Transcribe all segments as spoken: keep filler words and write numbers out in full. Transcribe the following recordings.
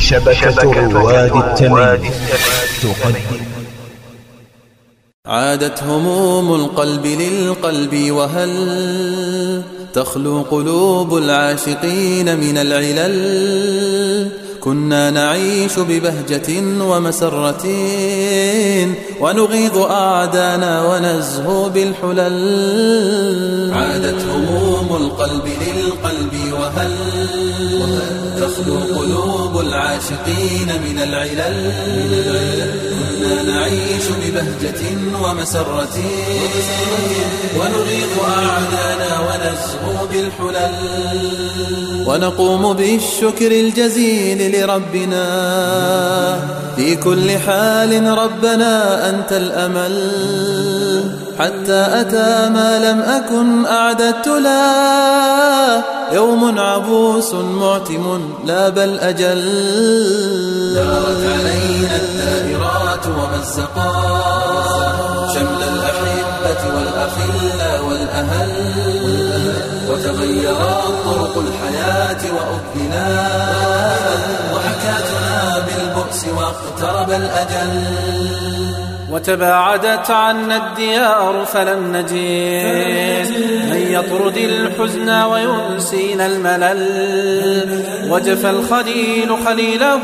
شبكة رواد التمييز تقدم. عادت هموم القلب للقلب وهل تخلو قلوب العاشقين من العلل. كنا نعيش ببهجة ومسرة ونغيظ أعدانا ونزهو بالحلل. عادت هموم القلب للقلب وهل تخلو قلوب العاشقين من العلل. كنا نعيش ببهجة ومسرة ونغيظ أعدانا ونزهو بالحلل. ونقوم بالشكر الجزيل لربنا في كل حال. ربنا أنت الأمل حتى أتى ما لم أكن أعددت له. يوم عبوس معتم لا بل أجل. دارت علينا الدائرات ومزقات شمل الأحبة والأخلاء والأهل. وتغيرت طرق الحياة وأبدلت وحكاتنا بالبؤس واقترب الأجل. وتباعدت عنا الديار فلم نجد من يطرد الحزن وينسينا الملل. وجفى الخليل خليله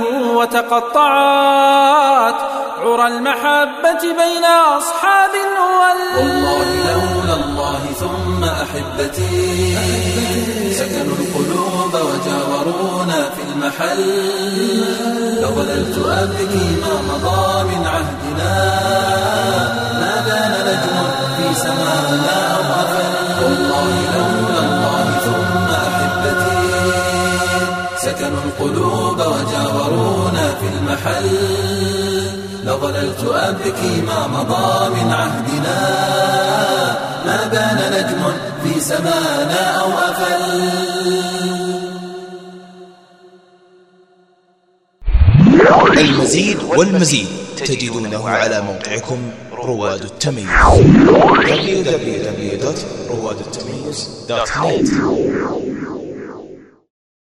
وتقطعت عرى المحبة بين أصحاب الأول. والله لولا الله ثم أحبتي سكنوا القلوب وجاورونا في المحل. لظللت أبكي ما مضى من عهدنا ما بان نجم في سمانا أو غفل. والله لولا الله ثم أحبتي سكنوا القلوب وجاورونا في المحل. لظللت أبكي ما مضى من عهدنا ما بان نجم في سمانا أو أفل. المزيد والمزيد تجدونه على موقعكم رواد التمييز دبليو دبليو دبليو دوت رواد التمييز دوت نت.